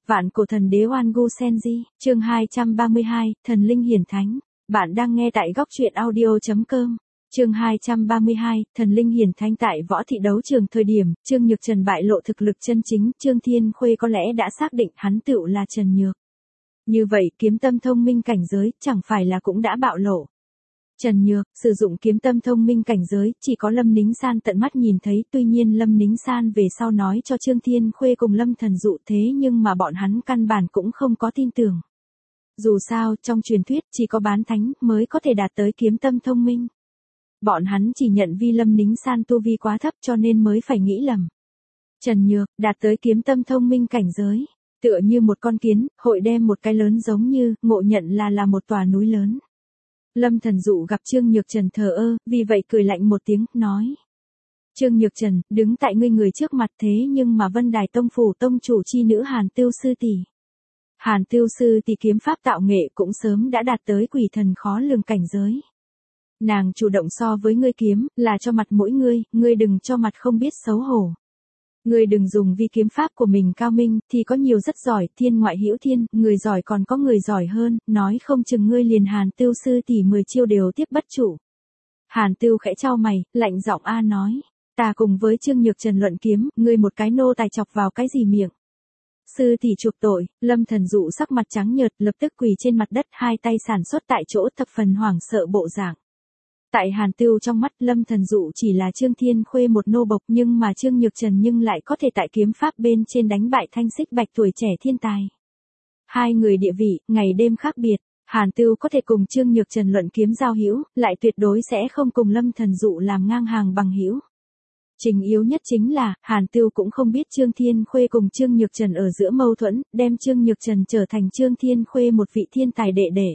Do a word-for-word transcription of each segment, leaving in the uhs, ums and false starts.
Vạn cổ thần đế Oan Gu Senji, chương hai trăm ba mươi hai, Thần linh hiển thánh. Bạn đang nghe tại góc truyện audio chấm com. Chương hai trăm ba mươi hai, Thần linh hiển thánh. Tại võ thị đấu trường thời điểm, Trương Nhược Trần bại lộ thực lực chân chính, Trương Thiên Khuê có lẽ đã xác định hắn tựu là Trần Nhược. Như vậy, kiếm tâm thông minh cảnh giới, chẳng phải là cũng đã bạo lộ. Trần Nhược, sử dụng kiếm tâm thông minh cảnh giới, chỉ có Lâm Nính San tận mắt nhìn thấy, tuy nhiên Lâm Nính San về sau nói cho Trương Thiên Khuê cùng Lâm Thần Dụ thế nhưng mà bọn hắn căn bản cũng không có tin tưởng. Dù sao, trong truyền thuyết, chỉ có bán thánh mới có thể đạt tới kiếm tâm thông minh. Bọn hắn chỉ nhận vi Lâm Nính San tu vi quá thấp cho nên mới phải nghĩ lầm. Trần Nhược, đạt tới kiếm tâm thông minh cảnh giới, tựa như một con kiến, hội đem một cái lớn giống như, ngộ nhận là là một tòa núi lớn. Lâm Thần Dụ gặp Trương Nhược Trần thờ ơ, vì vậy cười lạnh một tiếng, nói. Trương Nhược Trần, đứng tại ngươi người trước mặt thế nhưng mà Vân Đài Tông phủ tông chủ chi nữ Hàn Tưu Sư tỷ. Hàn Tưu Sư tỷ kiếm pháp tạo nghệ cũng sớm đã đạt tới quỷ thần khó lường cảnh giới. Nàng chủ động so với ngươi kiếm, là cho mặt mỗi ngươi, ngươi đừng cho mặt không biết xấu hổ. Ngươi đừng dùng vì kiếm pháp của mình cao minh, thì có nhiều rất giỏi, thiên ngoại hữu thiên, người giỏi còn có người giỏi hơn, nói không chừng ngươi liền Hàn Tưu Sư tỷ mười chiêu đều tiếp bất trụ. Hàn Tưu khẽ chau mày, lạnh giọng a nói, ta cùng với Trương Nhược Trần luận kiếm, ngươi một cái nô tài chọc vào cái gì miệng. Sư tỷ chuộc tội, Lâm Thần Dụ sắc mặt trắng nhợt, lập tức quỳ trên mặt đất, hai tay sản xuất tại chỗ, thập phần hoảng sợ bộ dạng. Tại Hàn Tưu trong mắt, Lâm Thần Dụ chỉ là Trương Thiên Khuê một nô bộc, nhưng mà Trương Nhược Trần nhưng lại có thể tại kiếm pháp bên trên đánh bại thanh xích bạch tuổi trẻ thiên tài. Hai người địa vị, ngày đêm khác biệt, Hàn Tưu có thể cùng Trương Nhược Trần luận kiếm giao hữu, lại tuyệt đối sẽ không cùng Lâm Thần Dụ làm ngang hàng bằng hữu. Trình yếu nhất chính là, Hàn Tưu cũng không biết Trương Thiên Khuê cùng Trương Nhược Trần ở giữa mâu thuẫn, đem Trương Nhược Trần trở thành Trương Thiên Khuê một vị thiên tài đệ đệ.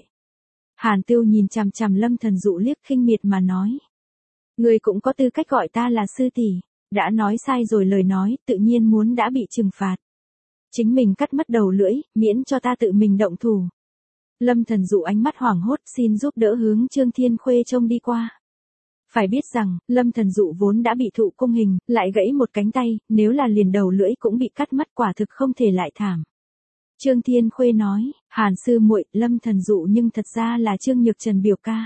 Hàn Tưu nhìn chằm chằm Lâm Thần Dụ liếc khinh miệt mà nói. Ngươi cũng có tư cách gọi ta là sư tỷ, đã nói sai rồi lời nói, tự nhiên muốn đã bị trừng phạt. Chính mình cắt mất đầu lưỡi, miễn cho ta tự mình động thủ. Lâm Thần Dụ ánh mắt hoảng hốt, xin giúp đỡ hướng Trương Thiên Khuê trông đi qua. Phải biết rằng, Lâm Thần Dụ vốn đã bị thụ cung hình, lại gãy một cánh tay, nếu là liền đầu lưỡi cũng bị cắt mất, quả thực không thể lại thảm. Trương Thiên Khuê nói, Hàn sư muội, Lâm Thần Dụ nhưng thật ra là Trương Nhược Trần biểu ca.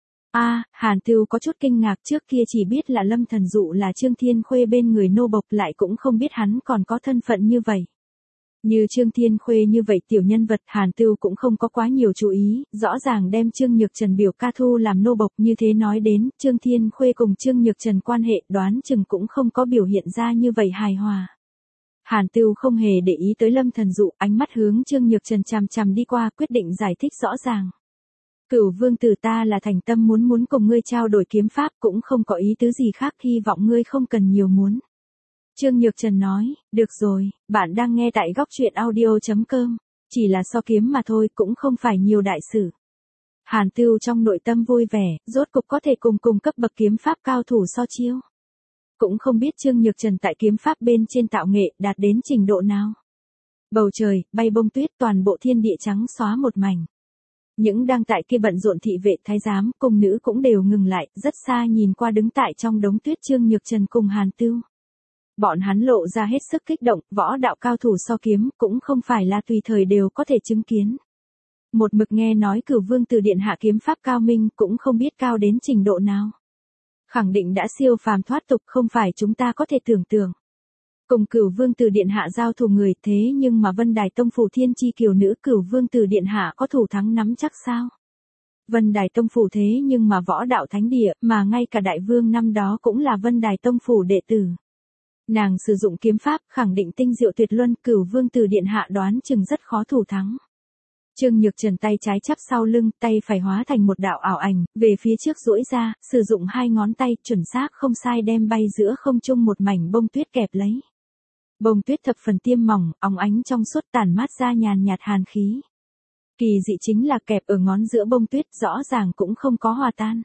A, Hàn Tưu có chút kinh ngạc, trước kia chỉ biết là Lâm Thần Dụ là Trương Thiên Khuê bên người nô bộc, lại cũng không biết hắn còn có thân phận như vậy. Như Trương Thiên Khuê như vậy tiểu nhân vật, Hàn Tưu cũng không có quá nhiều chú ý, rõ ràng đem Trương Nhược Trần biểu ca thu làm nô bộc, như thế nói đến, Trương Thiên Khuê cùng Trương Nhược Trần quan hệ đoán chừng cũng không có biểu hiện ra như vậy hài hòa. Hàn Tưu không hề để ý tới Lâm Thần Dụ, ánh mắt hướng Trương Nhược Trần chằm chằm đi qua, quyết định giải thích rõ ràng. Cửu vương tử ta là thành tâm muốn muốn cùng ngươi trao đổi kiếm pháp, cũng không có ý tứ gì khác, hy vọng ngươi không cần nhiều muốn. Trương Nhược Trần nói, được rồi, bạn đang nghe tại góc truyện audio chấm com, chỉ là so kiếm mà thôi, cũng không phải nhiều đại sự. Hàn Tưu trong nội tâm vui vẻ, rốt cục có thể cùng cùng cấp bậc kiếm pháp cao thủ so chiêu. Cũng không biết Trương Nhược Trần tại kiếm pháp bên trên tạo nghệ đạt đến trình độ nào. Bầu trời, bay bông tuyết, toàn bộ thiên địa trắng xóa một mảnh. Những đang tại kia bận rộn thị vệ thái giám, cung nữ cũng đều ngừng lại, rất xa nhìn qua đứng tại trong đống tuyết Trương Nhược Trần cùng Hàn Tưu. Bọn hắn lộ ra hết sức kích động, võ đạo cao thủ so kiếm, cũng không phải là tùy thời đều có thể chứng kiến. Một mực nghe nói Cửu Vương Tử điện hạ kiếm pháp cao minh, cũng không biết cao đến trình độ nào. Khẳng định đã siêu phàm thoát tục, không phải chúng ta có thể tưởng tượng. Cùng Cửu Vương Tử điện hạ giao thủ người, thế nhưng mà Vân Đài Tông phủ thiên chi kiều nữ Cửu Vương Tử điện hạ có thủ thắng nắm chắc sao? Vân Đài Tông phủ thế nhưng mà võ đạo thánh địa, mà ngay cả đại vương năm đó cũng là Vân Đài Tông phủ đệ tử. Nàng sử dụng kiếm pháp, khẳng định tinh diệu tuyệt luân, Cửu Vương Tử điện hạ đoán chừng rất khó thủ thắng. Trương Nhược Trần tay trái chắp sau lưng, tay phải hóa thành một đạo ảo ảnh, về phía trước duỗi ra, sử dụng hai ngón tay, chuẩn xác không sai đem bay giữa không trung một mảnh bông tuyết kẹp lấy. Bông tuyết thập phần tiêm mỏng, óng ánh trong suốt, tản mát ra nhàn nhạt hàn khí. Kỳ dị chính là kẹp ở ngón giữa bông tuyết, rõ ràng cũng không có hòa tan.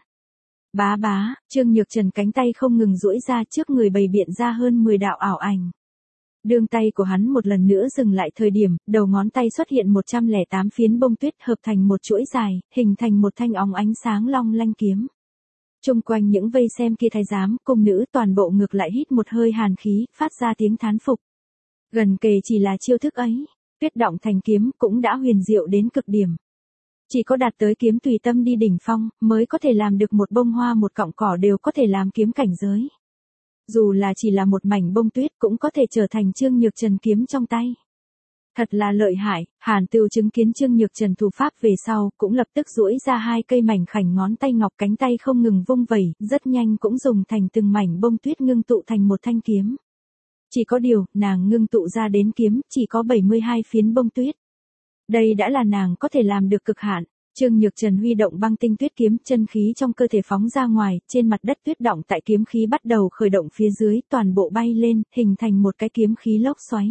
Bá bá, Trương Nhược Trần cánh tay không ngừng duỗi ra, trước người bày biện ra hơn mười đạo ảo ảnh. Đường tay của hắn một lần nữa dừng lại thời điểm, đầu ngón tay xuất hiện một trăm lẻ tám phiến bông tuyết hợp thành một chuỗi dài, hình thành một thanh óng ánh sáng long lanh kiếm. Chung quanh những vây xem kia thái giám, cung nữ toàn bộ ngược lại hít một hơi hàn khí, phát ra tiếng thán phục. Gần kề chỉ là chiêu thức ấy, Tuyết động thành kiếm cũng đã huyền diệu đến cực điểm. Chỉ có đạt tới kiếm tùy tâm đi đỉnh phong, mới có thể làm được một bông hoa một cọng cỏ đều có thể làm kiếm cảnh giới. Dù là chỉ là một mảnh bông tuyết cũng có thể trở thành Trương Nhược Trần kiếm trong tay. Thật là lợi hại, Hàn Tưu chứng kiến Trương Nhược Trần thủ pháp về sau, cũng lập tức duỗi ra hai cây mảnh khảnh ngón tay ngọc, cánh tay không ngừng vung vẩy, rất nhanh cũng dùng thành từng mảnh bông tuyết ngưng tụ thành một thanh kiếm. Chỉ có điều, nàng ngưng tụ ra đến kiếm, chỉ có bảy mươi hai phiến bông tuyết. Đây đã là nàng có thể làm được cực hạn. Trương Nhược Trần huy động băng tinh tuyết kiếm, chân khí trong cơ thể phóng ra ngoài, trên mặt đất tuyết động tại kiếm khí bắt đầu khởi động phía dưới, toàn bộ bay lên, hình thành một cái kiếm khí lốc xoáy.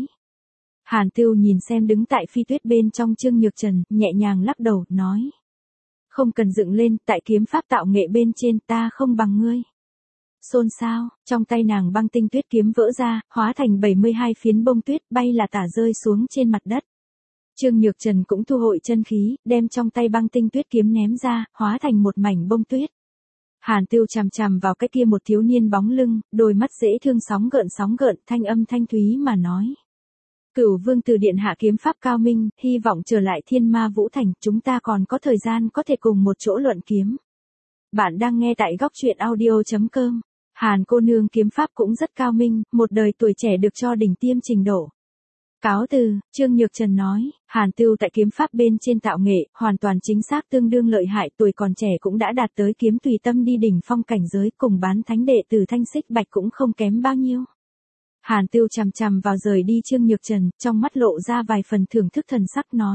Hàn Tưu nhìn xem đứng tại phi tuyết bên trong Trương Nhược Trần, nhẹ nhàng lắc đầu, nói. Không cần dựng lên, tại kiếm pháp tạo nghệ bên trên ta không bằng ngươi. Xôn xao, trong tay nàng băng tinh tuyết kiếm vỡ ra, hóa thành bảy mươi hai phiến bông tuyết, bay là tả rơi xuống trên mặt đất. Trương Nhược Trần cũng thu hồi chân khí, đem trong tay băng tinh tuyết kiếm ném ra, hóa thành một mảnh bông tuyết. Hàn Tưu chằm chằm vào cái kia một thiếu niên bóng lưng, đôi mắt dễ thương sóng gợn sóng gợn, thanh âm thanh thúy mà nói. Cửu Vương Từ điện hạ kiếm pháp cao minh, hy vọng trở lại Thiên Ma Vũ Thành, chúng ta còn có thời gian có thể cùng một chỗ luận kiếm. Bạn đang nghe tại góc truyện audio chấm com. Hàn cô nương kiếm pháp cũng rất cao minh, một đời tuổi trẻ được cho đỉnh tiêm trình độ. Cáo từ, Trương Nhược Trần nói, Hàn Tưu tại kiếm pháp bên trên tạo nghệ, hoàn toàn chính xác tương đương lợi hại, tuổi còn trẻ cũng đã đạt tới kiếm tùy tâm đi đỉnh phong cảnh giới, cùng bán thánh đệ tử Thanh Xích Bạch cũng không kém bao nhiêu. Hàn Tưu chằm chằm vào rời đi Trương Nhược Trần, trong mắt lộ ra vài phần thưởng thức thần sắc nói.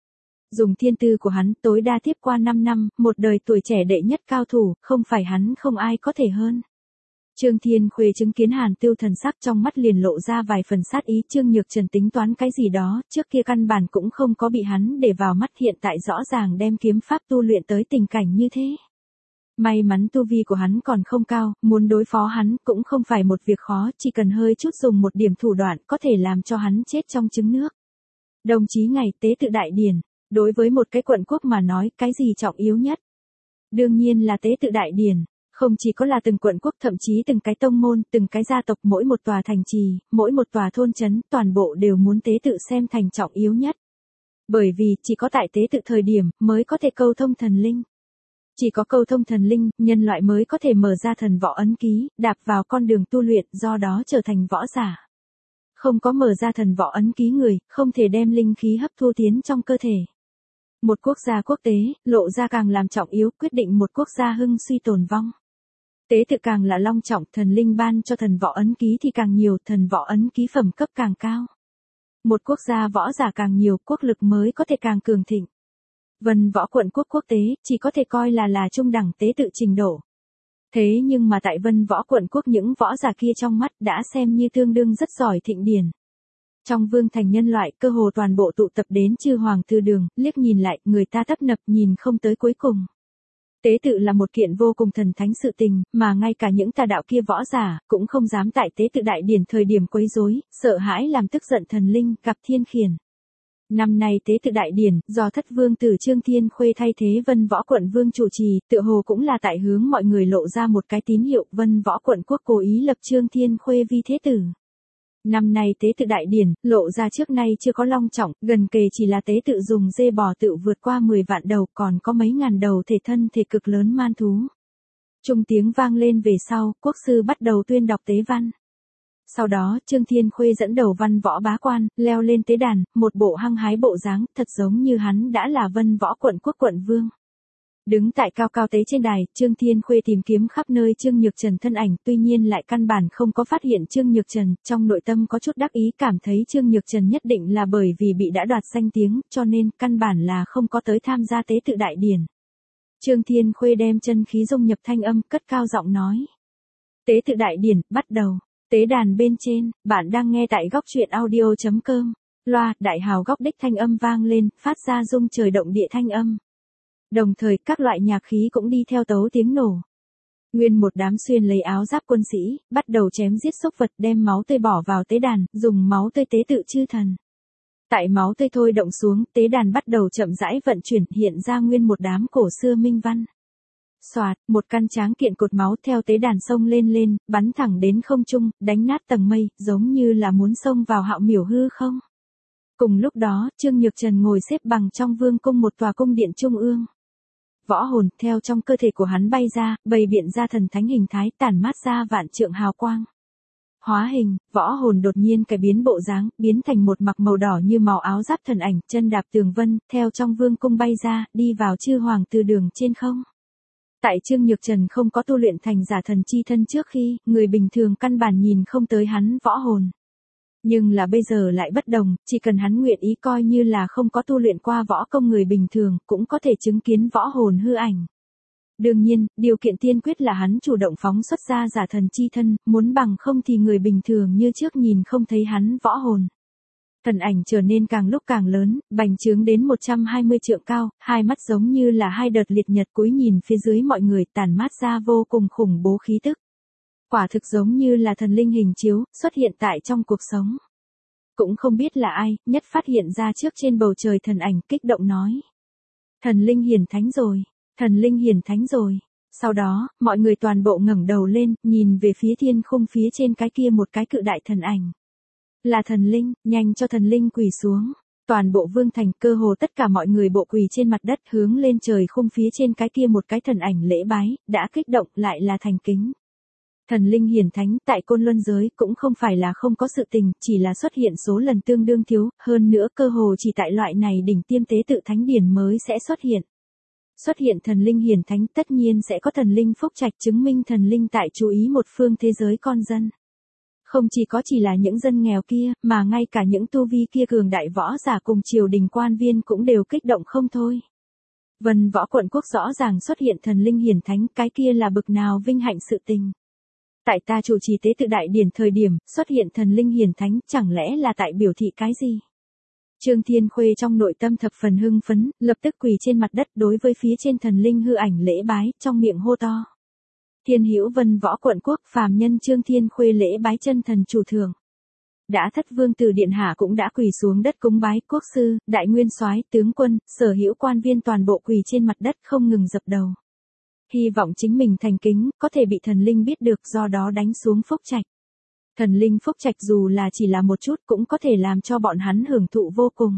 Dùng thiên tư của hắn tối đa tiếp qua năm năm, một đời tuổi trẻ đệ nhất cao thủ, không phải hắn không ai có thể hơn. Trương Thiên Khuê chứng kiến Hàn Tưu thần sắc trong mắt liền lộ ra vài phần sát ý, Trương Nhược Trần tính toán cái gì đó, trước kia căn bản cũng không có bị hắn để vào mắt, hiện tại rõ ràng đem kiếm pháp tu luyện tới tình cảnh như thế. May mắn tu vi của hắn còn không cao, muốn đối phó hắn cũng không phải một việc khó, chỉ cần hơi chút dùng một điểm thủ đoạn có thể làm cho hắn chết trong trứng nước. Đồng chí ngày tế tự đại điển, đối với một cái quận quốc mà nói, cái gì trọng yếu nhất? Đương nhiên là tế tự đại điển. Không chỉ có là từng quận quốc, thậm chí từng cái tông môn, từng cái gia tộc, mỗi một tòa thành trì, mỗi một tòa thôn trấn, toàn bộ đều muốn tế tự xem thành trọng yếu nhất. Bởi vì, chỉ có tại tế tự thời điểm, mới có thể câu thông thần linh. Chỉ có câu thông thần linh, nhân loại mới có thể mở ra thần võ ấn ký, đạp vào con đường tu luyện, do đó trở thành võ giả. Không có mở ra thần võ ấn ký người, không thể đem linh khí hấp thu tiến trong cơ thể. Một quốc gia quốc tế, lộ ra càng làm trọng yếu, quyết định một quốc gia hưng suy tồn vong. Tế tự càng là long trọng, thần linh ban cho thần võ ấn ký thì càng nhiều, thần võ ấn ký phẩm cấp càng cao. Một quốc gia võ giả càng nhiều, quốc lực mới có thể càng cường thịnh. Vân Võ quận quốc quốc tế, chỉ có thể coi là là trung đẳng tế tự trình độ. Thế nhưng mà tại Vân Võ quận quốc những võ giả kia trong mắt đã xem như tương đương rất giỏi thịnh điển. Trong vương thành nhân loại, cơ hồ toàn bộ tụ tập đến chư hoàng thư đường, liếc nhìn lại, người ta tấp nập nhìn không tới cuối cùng. Tế tự là một kiện vô cùng thần thánh sự tình, mà ngay cả những tà đạo kia võ giả, cũng không dám tại tế tự đại điển thời điểm quấy rối, sợ hãi làm tức giận thần linh, gặp thiên khiển. Năm nay tế tự đại điển, do thất vương tử Trương Thiên Khuê thay thế Vân Võ quận vương chủ trì, tựa hồ cũng là tại hướng mọi người lộ ra một cái tín hiệu, Vân Võ quận quốc cố ý lập Trương Thiên Khuê vi thế tử. Năm nay tế tự đại điển, lộ ra trước nay chưa có long trọng, gần kề chỉ là tế tự dùng dê bò tự vượt qua mười vạn đầu, còn có mấy ngàn đầu thể thân thể cực lớn man thú. Trung tiếng vang lên về sau, quốc sư bắt đầu tuyên đọc tế văn. Sau đó, Trương Thiên Khuê dẫn đầu văn võ bá quan, leo lên tế đàn, một bộ hăng hái bộ dáng, thật giống như hắn đã là Vân Võ quận quốc quận vương. Đứng tại cao cao tế trên đài, Trương Thiên Khuê tìm kiếm khắp nơi Trương Nhược Trần thân ảnh, tuy nhiên lại căn bản không có phát hiện Trương Nhược Trần, trong nội tâm có chút đắc ý, cảm thấy Trương Nhược Trần nhất định là bởi vì bị đã đoạt danh tiếng, cho nên căn bản là không có tới tham gia tế tự đại điển. Trương Thiên Khuê đem chân khí dung nhập thanh âm, cất cao giọng nói. Tế tự đại điển, bắt đầu. Tế đàn bên trên, bạn đang nghe tại góc truyện audio chấm com. Loa, đại hào góc đích thanh âm vang lên, phát ra rung trời động địa thanh âm. Đồng thời, các loại nhạc khí cũng đi theo tấu tiếng nổ. Nguyên một đám xuyên lấy áo giáp quân sĩ, bắt đầu chém giết súc vật, đem máu tươi bỏ vào tế đàn, dùng máu tươi tế tự chư thần. Tại máu tươi thôi động xuống, tế đàn bắt đầu chậm rãi vận chuyển, hiện ra nguyên một đám cổ xưa minh văn. Xoạt, một căn tráng kiện cột máu theo tế đàn sông lên lên, bắn thẳng đến không trung, đánh nát tầng mây, giống như là muốn xông vào hạo miểu hư không. Cùng lúc đó, Trương Nhược Trần ngồi xếp bằng trong vương cung một tòa cung điện trung ương. Võ hồn theo trong cơ thể của hắn bay ra, bày biện ra thần thánh hình thái tản mát ra vạn trượng hào quang. Hóa hình, võ hồn đột nhiên cải biến bộ dáng, biến thành một mặc màu đỏ như màu áo giáp thần ảnh, chân đạp tường vân, theo trong vương cung bay ra, đi vào chư hoàng từ đường trên không. Tại Trương Nhược Trần không có tu luyện thành giả thần chi thân trước khi, người bình thường căn bản nhìn không tới hắn võ hồn. Nhưng là bây giờ lại bất đồng, chỉ cần hắn nguyện ý coi như là không có tu luyện qua võ công người bình thường, cũng có thể chứng kiến võ hồn hư ảnh. Đương nhiên, điều kiện tiên quyết là hắn chủ động phóng xuất ra giả thần chi thân, muốn bằng không thì người bình thường như trước nhìn không thấy hắn võ hồn. Thần ảnh trở nên càng lúc càng lớn, bành trướng đến một trăm hai mươi trượng cao, hai mắt giống như là hai đợt liệt nhật cúi nhìn phía dưới mọi người, tản mát ra vô cùng khủng bố khí tức. Quả thực giống như là thần linh hình chiếu, xuất hiện tại trong cuộc sống. Cũng không biết là ai, nhất phát hiện ra trước trên bầu trời thần ảnh, kích động nói. Thần linh hiển thánh rồi, thần linh hiển thánh rồi. Sau đó, mọi người toàn bộ ngẩng đầu lên, nhìn về phía thiên khung phía trên cái kia một cái cự đại thần ảnh. Là thần linh, nhanh cho thần linh quỳ xuống. Toàn bộ vương thành, cơ hồ tất cả mọi người bộ quỳ trên mặt đất, hướng lên trời khung phía trên cái kia một cái thần ảnh lễ bái, đã kích động lại là thành kính. Thần linh hiển thánh tại Côn Luân giới cũng không phải là không có sự tình, chỉ là xuất hiện số lần tương đương thiếu, hơn nữa cơ hồ chỉ tại loại này đỉnh tiêm tế tự thánh điển mới sẽ xuất hiện. Xuất hiện thần linh hiển thánh tất nhiên sẽ có thần linh phúc trạch, chứng minh thần linh tại chú ý một phương thế giới con dân. Không chỉ có chỉ là những dân nghèo kia, mà ngay cả những tu vi kia cường đại võ giả cùng triều đình quan viên cũng đều kích động không thôi. Vân Võ Quận Quốc rõ ràng xuất hiện thần linh hiển thánh, cái kia là bực nào vinh hạnh sự tình. Tại ta chủ trì tế tự đại điển thời điểm, xuất hiện thần linh hiển thánh, chẳng lẽ là tại biểu thị cái gì? Trương Thiên Khuê trong nội tâm thập phần hưng phấn, lập tức quỳ trên mặt đất đối với phía trên thần linh hư ảnh lễ bái, trong miệng hô to. Thiên hữu Vân Võ Quận Quốc, phàm nhân Trương Thiên Khuê lễ bái chân thần chủ thượng. Đã thất vương tử điện hạ cũng đã quỳ xuống đất cúng bái, quốc sư, đại nguyên soái, tướng quân, sở hữu quan viên toàn bộ quỳ trên mặt đất không ngừng dập đầu. Hy vọng chính mình thành kính, có thể bị thần linh biết được, do đó đánh xuống phúc trạch. Thần linh phúc trạch dù là chỉ là một chút cũng có thể làm cho bọn hắn hưởng thụ vô cùng.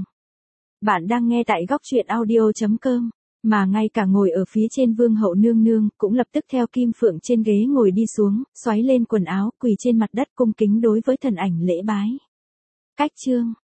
Bạn đang nghe tại góc truyện audio chấm com, mà ngay cả ngồi ở phía trên vương hậu nương nương, cũng lập tức theo kim phượng trên ghế ngồi đi xuống, xoáy lên quần áo, quỳ trên mặt đất cung kính đối với thần ảnh lễ bái. Cách chương